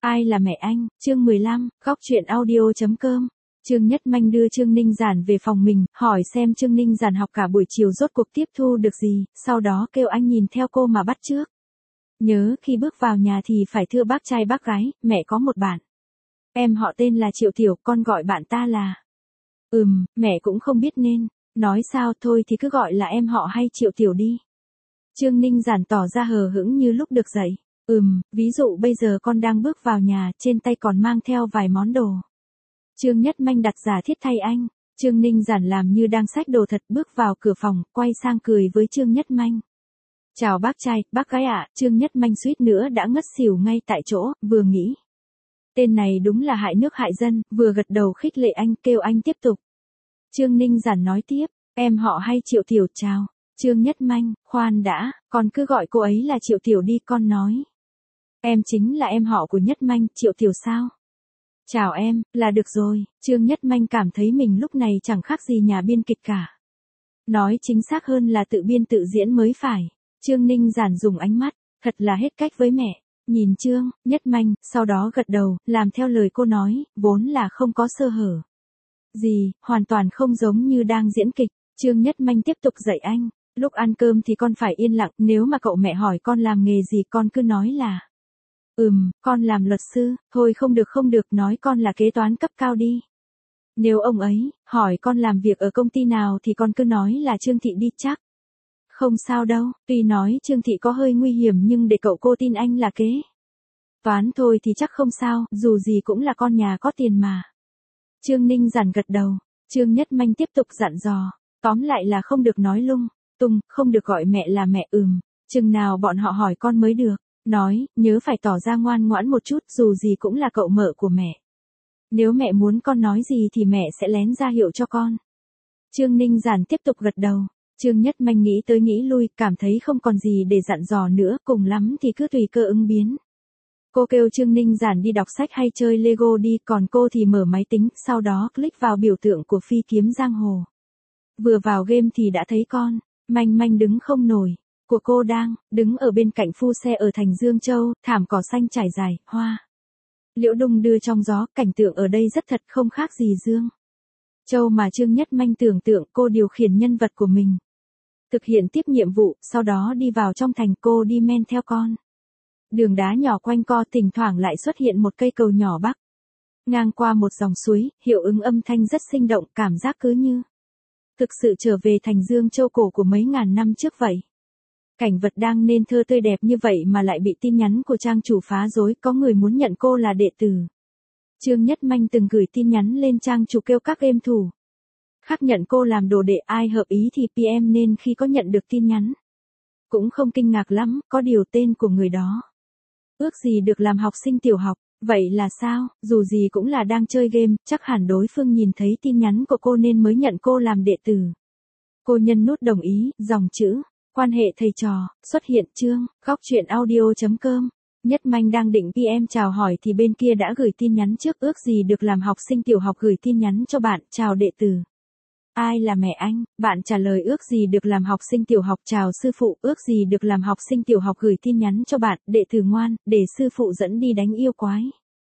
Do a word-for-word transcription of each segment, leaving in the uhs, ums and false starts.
Ai là mẹ anh, chương mười lăm, góc truyện audio.com. Trương Nhất Manh đưa Trương Ninh Giản về phòng mình, hỏi xem Trương Ninh Giản học cả buổi chiều rốt cuộc tiếp thu được gì, sau đó kêu anh nhìn theo cô mà bắt chước. Nhớ khi bước vào nhà thì phải thưa bác trai bác gái, mẹ có một bạn. Em họ tên là Triệu Tiểu, con gọi bạn ta là... Ừm, mẹ cũng không biết nên. Nói sao thôi thì cứ gọi là em họ hay Triệu Tiểu đi. Trương Ninh Giản tỏ ra hờ hững như lúc được dạy. Ừm, ví dụ bây giờ con đang bước vào nhà, trên tay còn mang theo vài món đồ. Trương Nhất Manh đặt giả thiết thay anh. Trương Ninh Giản làm như đang xách đồ thật, bước vào cửa phòng, quay sang cười với Trương Nhất Manh. Chào bác trai, bác gái ạ. Trương Nhất Manh suýt nữa đã ngất xỉu ngay tại chỗ, vừa nghĩ. Tên này đúng là hại nước hại dân, vừa gật đầu khích lệ anh, kêu anh tiếp tục. Trương Ninh Giản nói tiếp, em họ hay Triệu Tiểu chào. Trương Nhất Manh, khoan đã, con cứ gọi cô ấy là Triệu Tiểu đi, con nói. Em chính là em họ của Nhất Manh, Triệu Tiểu sao? Chào em, là được rồi. Trương Nhất Manh cảm thấy mình lúc này chẳng khác gì nhà biên kịch cả. Nói chính xác hơn là tự biên tự diễn mới phải. Trương Ninh Giản dùng ánh mắt, thật là hết cách với mẹ. Nhìn Trương, Nhất Manh, sau đó gật đầu, làm theo lời cô nói, vốn là không có sơ hở. Gì, hoàn toàn không giống như đang diễn kịch. Trương Nhất Manh tiếp tục dạy anh. Lúc ăn cơm thì con phải yên lặng, nếu mà cậu mẹ hỏi con làm nghề gì con cứ nói là. Ừm, con làm luật sư, thôi không được không được, nói con là kế toán cấp cao đi. Nếu ông ấy, hỏi con làm việc ở công ty nào thì con cứ nói là Trương Thị đi chắc. Không sao đâu, tuy nói Trương Thị có hơi nguy hiểm nhưng để cậu cô tin anh là kế toán thôi thì chắc không sao, dù gì cũng là con nhà có tiền mà. Trương Ninh Giản gật đầu, Trương Nhất Manh tiếp tục dặn dò, tóm lại là không được nói lung tung, không được gọi mẹ là mẹ ừm, chừng nào bọn họ hỏi con mới được. Nói, nhớ phải tỏ ra ngoan ngoãn một chút, dù gì cũng là cậu mợ của mẹ. Nếu mẹ muốn con nói gì thì mẹ sẽ lén ra hiệu cho con. Trương Ninh Giản tiếp tục gật đầu. Trương Nhất Manh nghĩ tới nghĩ lui, cảm thấy không còn gì để dặn dò nữa, cùng lắm thì cứ tùy cơ ứng biến. Cô kêu Trương Ninh Giản đi đọc sách hay chơi Lego đi, còn cô thì mở máy tính, sau đó click vào biểu tượng của phi kiếm giang hồ. Vừa vào game thì đã thấy con, Manh Manh đứng không nổi. Của cô đang đứng ở bên cạnh phu xe ở thành Dương Châu, thảm cỏ xanh trải dài, hoa liễu đung đưa trong gió, cảnh tượng ở đây rất thật không khác gì Dương Châu mà Trương Nhất Manh tưởng tượng cô điều khiển nhân vật của mình. Thực hiện tiếp nhiệm vụ, sau đó đi vào trong thành, cô đi men theo con. Đường đá nhỏ quanh co, thỉnh thoảng lại xuất hiện một cây cầu nhỏ bắc. Ngang qua một dòng suối, hiệu ứng âm thanh rất sinh động, cảm giác cứ như thực sự trở về thành Dương Châu cổ của mấy ngàn năm trước vậy. Cảnh vật đang nên thơ tươi đẹp như vậy mà lại bị tin nhắn của trang chủ phá rối, có người muốn nhận cô là đệ tử. Trương Nhất Manh từng gửi tin nhắn lên trang chủ kêu các game thủ khác nhận cô làm đồ đệ, ai hợp ý thì pê em, nên khi có nhận được tin nhắn cũng không kinh ngạc lắm, có điều tên của người đó ước gì được làm học sinh tiểu học. Vậy là sao, dù gì cũng là đang chơi game, chắc hẳn đối phương nhìn thấy tin nhắn của cô nên mới nhận cô làm đệ tử. Cô nhân nút đồng ý, dòng chữ quan hệ thầy trò, xuất hiện chương, góc truyện audio.com. Nhất Manh đang định pê em chào hỏi thì bên kia đã gửi tin nhắn trước, ước gì được làm học sinh tiểu học gửi tin nhắn cho bạn, chào đệ tử. Ai là mẹ anh, bạn trả lời ước gì được làm học sinh tiểu học, chào sư phụ, ước gì được làm học sinh tiểu học gửi tin nhắn cho bạn, đệ tử ngoan, để sư phụ dẫn đi đánh yêu quái.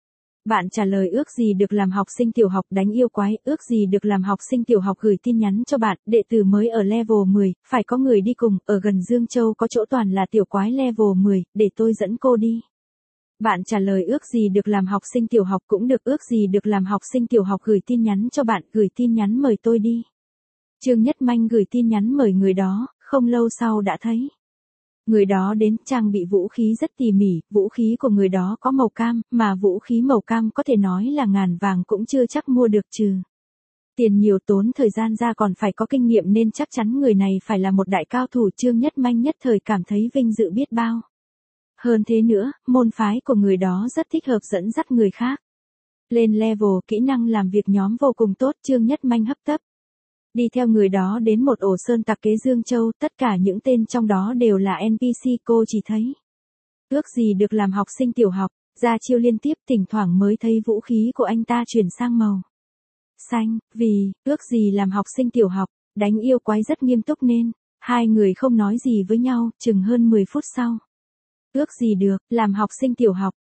Bạn trả lời ước gì được làm học sinh tiểu học đánh yêu quái, ước gì được làm học sinh tiểu học gửi tin nhắn cho bạn, đệ tử mới ở level mười, phải có người đi cùng, ở gần Dương Châu có chỗ toàn là tiểu quái level mười, để tôi dẫn cô đi. Bạn trả lời ước gì được làm học sinh tiểu học cũng được, ước gì được làm học sinh tiểu học gửi tin nhắn cho bạn, gửi tin nhắn mời tôi đi. Trương Nhất Manh gửi tin nhắn mời người đó, không lâu sau đã thấy. Người đó đến, trang bị vũ khí rất tỉ mỉ, vũ khí của người đó có màu cam, mà vũ khí màu cam có thể nói là ngàn vàng cũng chưa chắc mua được, trừ tiền nhiều tốn thời gian ra còn phải có kinh nghiệm, nên chắc chắn người này phải là một đại cao thủ. Trương Nhất Manh nhất thời cảm thấy vinh dự biết bao. Hơn thế nữa, môn phái của người đó rất thích hợp dẫn dắt người khác lên level, kỹ năng làm việc nhóm vô cùng tốt. Trương Nhất Manh hấp tấp đi theo người đó đến một ổ sơn tặc kế Dương Châu, tất cả những tên trong đó đều là en pê xê, cô chỉ thấy ước gì được làm học sinh tiểu học, ra chiêu liên tiếp, thỉnh thoảng mới thấy vũ khí của anh ta chuyển sang màu xanh, vì ước gì làm học sinh tiểu học, đánh yêu quái rất nghiêm túc nên hai người không nói gì với nhau, chừng hơn mười phút sau. Ước gì được làm học sinh tiểu học,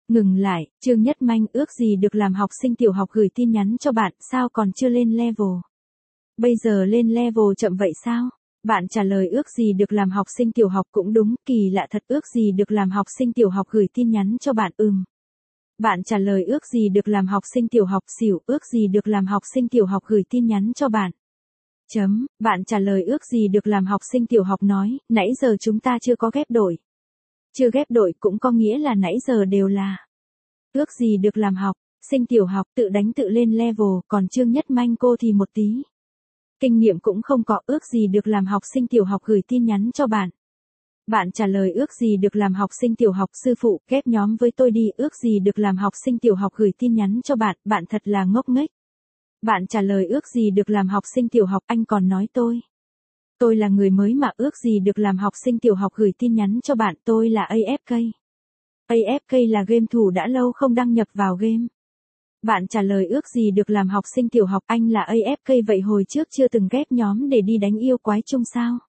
Ngừng lại, Trương Nhất Manh ước gì được làm học sinh tiểu học gửi tin nhắn cho bạn, sao còn chưa lên level? Bây giờ lên level chậm vậy sao? Bạn trả lời ước gì được làm học sinh tiểu học cũng đúng, kỳ lạ thật, ước gì được làm học sinh tiểu học gửi tin nhắn cho bạn, ừm. Bạn trả lời ước gì được làm học sinh tiểu học, xỉu, ước gì được làm học sinh tiểu học gửi tin nhắn cho bạn. Chấm, bạn trả lời ước gì được làm học sinh tiểu học nói, nãy giờ chúng ta chưa có ghép đổi. Chưa ghép đổi cũng có nghĩa là nãy giờ đều là. Ước gì được làm học, sinh tiểu học tự đánh tự lên level, còn Trương Nhất Manh cô thì một tí kinh nghiệm cũng không có, ước gì được làm học sinh tiểu học gửi tin nhắn cho bạn. Bạn trả lời ước gì được làm học sinh tiểu học, sư phụ, ghép nhóm với tôi đi, ước gì được làm học sinh tiểu học gửi tin nhắn cho bạn, bạn thật là ngốc nghếch. Bạn trả lời ước gì được làm học sinh tiểu học, anh còn nói tôi. Tôi là người mới mà, ước gì được làm học sinh tiểu học gửi tin nhắn cho bạn, tôi là a ép ca. a ép ca là game thủ đã lâu không đăng nhập vào game. Bạn trả lời ước gì được làm học sinh tiểu học, anh là a ép ca vậy hồi trước chưa từng ghép nhóm để đi đánh yêu quái chung sao?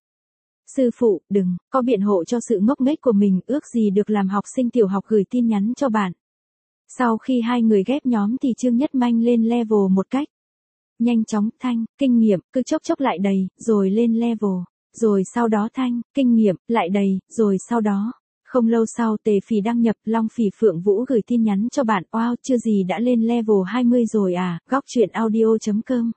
Sư phụ, đừng, có biện hộ cho sự ngốc nghếch của mình, ước gì được làm học sinh tiểu học gửi tin nhắn cho bạn. Sau khi hai người ghép nhóm thì Trương Nhất Manh lên level một cách nhanh chóng, thanh, kinh nghiệm, cứ chốc chốc lại đầy, rồi lên level, rồi sau đó thanh, kinh nghiệm, lại đầy, rồi sau đó. Không lâu sau Tề Phỉ đăng nhập, Long Phỉ Phượng Vũ gửi tin nhắn cho bạn, wow, chưa gì đã lên level hai mươi rồi à, góc truyện audio chấm com.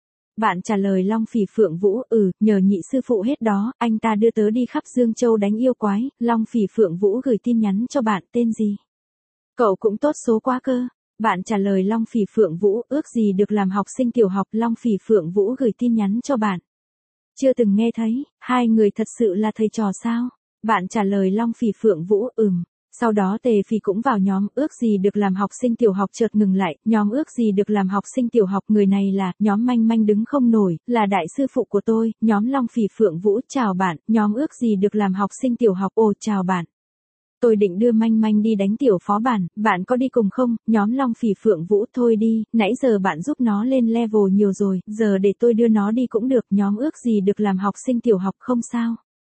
Bạn trả lời Long Phỉ Phượng Vũ, ừ, nhờ nhị sư phụ hết đó, anh ta đưa tớ đi khắp Dương Châu đánh yêu quái, Long Phỉ Phượng Vũ gửi tin nhắn cho bạn, tên gì? Cậu cũng tốt số quá cơ. Bạn trả lời Long Phỉ Phượng Vũ, ước gì được làm học sinh tiểu học, Long Phỉ Phượng Vũ gửi tin nhắn cho bạn. Chưa từng nghe thấy, hai người thật sự là thầy trò sao? Bạn trả lời Long Phỉ Phượng Vũ, ừm. Sau đó Tề Phỉ cũng vào nhóm, ước gì được làm học sinh tiểu học, chợt ngừng lại, nhóm ước gì được làm học sinh tiểu học, người này là, nhóm Manh Manh đứng không nổi, là đại sư phụ của tôi, nhóm Long Phỉ Phượng Vũ, chào bạn, nhóm ước gì được làm học sinh tiểu học, ồ chào bạn. Tôi định đưa Manh Manh đi đánh tiểu phó bản, bạn có đi cùng không? Nhóm Long Phỉ Phượng Vũ, thôi đi, nãy giờ bạn giúp nó lên level nhiều rồi, giờ để tôi đưa nó đi cũng được, nhóm ước gì được làm học sinh tiểu học, không sao.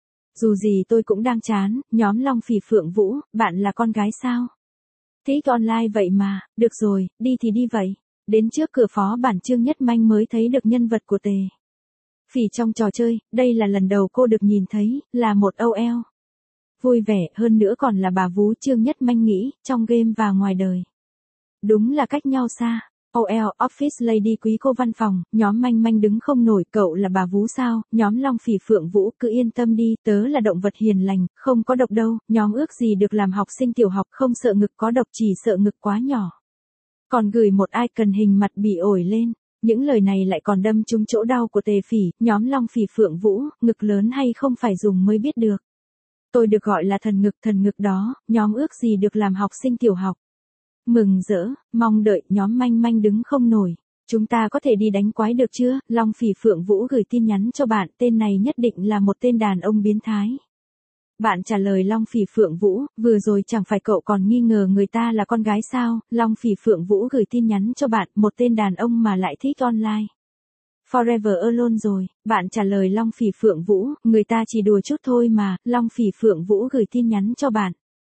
Dù gì tôi cũng đang chán, nhóm Long Phỉ Phượng Vũ, bạn là con gái sao? Thích online vậy mà, được rồi, đi thì đi vậy. Đến trước cửa phó bản Trương Nhất Manh mới thấy được nhân vật của Tề Phỉ trong trò chơi, đây là lần đầu cô được nhìn thấy, là một ô lờ. Vui vẻ, hơn nữa còn là bà vú. Trương Nhất Manh nghĩ, trong game và ngoài đời. Đúng là cách nhau xa. ô lờ, Office Lady quý cô văn phòng, nhóm Manh Manh đứng không nổi, cậu là bà vú sao, nhóm Long Phỉ Phượng Vũ, cứ yên tâm đi, tớ là động vật hiền lành, không có độc đâu, nhóm ước gì được làm học sinh tiểu học, không sợ ngực có độc, chỉ sợ ngực quá nhỏ. Còn gửi một icon hình mặt bị ổi lên, những lời này lại còn đâm trúng chỗ đau của Tề Phỉ, nhóm Long Phỉ Phượng Vũ, ngực lớn hay không phải dùng mới biết được. Tôi được gọi là thần ngực, thần ngực đó, nhóm ước gì được làm học sinh tiểu học. Mừng rỡ, mong đợi, nhóm Manh Manh đứng không nổi. Chúng ta có thể đi đánh quái được chưa? Long Phỉ Phượng Vũ gửi tin nhắn cho bạn, tên này nhất định là một tên đàn ông biến thái. Bạn trả lời Long Phỉ Phượng Vũ, vừa rồi chẳng phải cậu còn nghi ngờ người ta là con gái sao? Long Phỉ Phượng Vũ gửi tin nhắn cho bạn, một tên đàn ông mà lại thích online. Forever alone rồi, bạn trả lời Long Phỉ Phượng Vũ, người ta chỉ đùa chút thôi mà, Long Phỉ Phượng Vũ gửi tin nhắn cho bạn.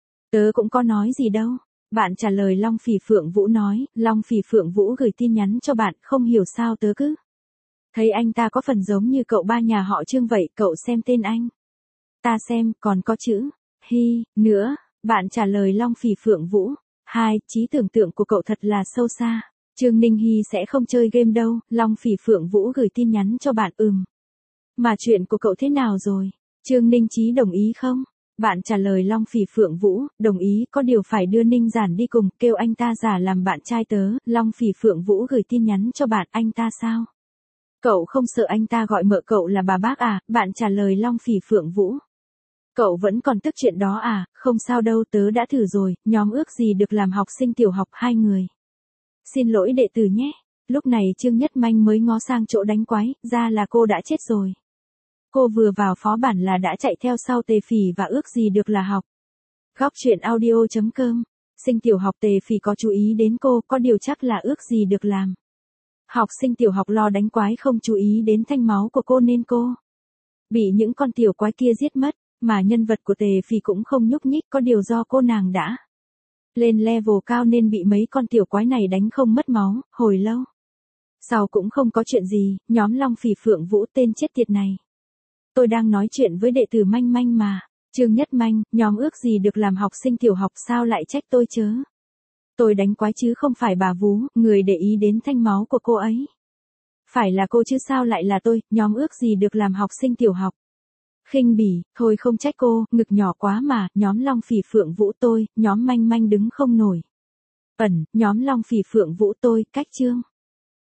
Tớ cũng có nói gì đâu. Bạn trả lời Long Phỉ Phượng Vũ nói, Long Phỉ Phượng Vũ gửi tin nhắn cho bạn, không hiểu sao tớ cứ thấy anh ta có phần giống như cậu ba nhà họ Trương vậy, cậu xem tên anh. Ta xem, còn có chữ, hi, nữa, bạn trả lời Long Phỉ Phượng Vũ, hai, trí tưởng tượng của cậu thật là sâu xa. Trương Ninh Hy sẽ không chơi game đâu, Long Phỉ Phượng Vũ gửi tin nhắn cho bạn, ừm. Mà chuyện của cậu thế nào rồi? Trương Ninh Chí đồng ý không? Bạn trả lời Long Phỉ Phượng Vũ, đồng ý, có điều phải đưa Ninh Giản đi cùng, kêu anh ta giả làm bạn trai tớ, Long Phỉ Phượng Vũ gửi tin nhắn cho bạn, anh ta sao? Cậu không sợ anh ta gọi mợ cậu là bà bác à? Bạn trả lời Long Phỉ Phượng Vũ. Cậu vẫn còn tức chuyện đó à? Không sao đâu, tớ đã thử rồi, nhóm ước gì được làm học sinh tiểu học, hai người. Xin lỗi đệ tử nhé. Lúc này Trương Nhất Manh mới ngó sang chỗ đánh quái, ra là cô đã chết rồi. Cô vừa vào phó bản là đã chạy theo sau Tề Phỉ và ước gì được là học. Góc truyện audio chấm com. Sinh tiểu học Tề Phỉ có chú ý đến cô, có điều chắc là ước gì được làm. Học sinh tiểu học lo đánh quái không chú ý đến thanh máu của cô nên cô bị những con tiểu quái kia giết mất, mà nhân vật của Tề Phỉ cũng không nhúc nhích, có điều do cô nàng đã Lên level cao nên bị mấy con tiểu quái này đánh không mất máu, hồi lâu. Sau cũng không có chuyện gì, nhóm Long Phỉ Phượng Vũ tên chết tiệt này. Tôi đang nói chuyện với đệ tử Manh Manh mà. Trương Nhất Manh, nhóm ước gì được làm học sinh tiểu học sao lại trách tôi chớ. Tôi đánh quái chứ không phải bà Vú, người để ý đến thanh máu của cô ấy. Phải là cô chứ sao lại là tôi, nhóm ước gì được làm học sinh tiểu học. Khinh bỉ, thôi không trách cô, ngực nhỏ quá mà, nhóm Long Phỉ Phượng Vũ tôi, nhóm Manh Manh đứng không nổi. Ẩn, nhóm Long Phỉ Phượng Vũ tôi, cách chương.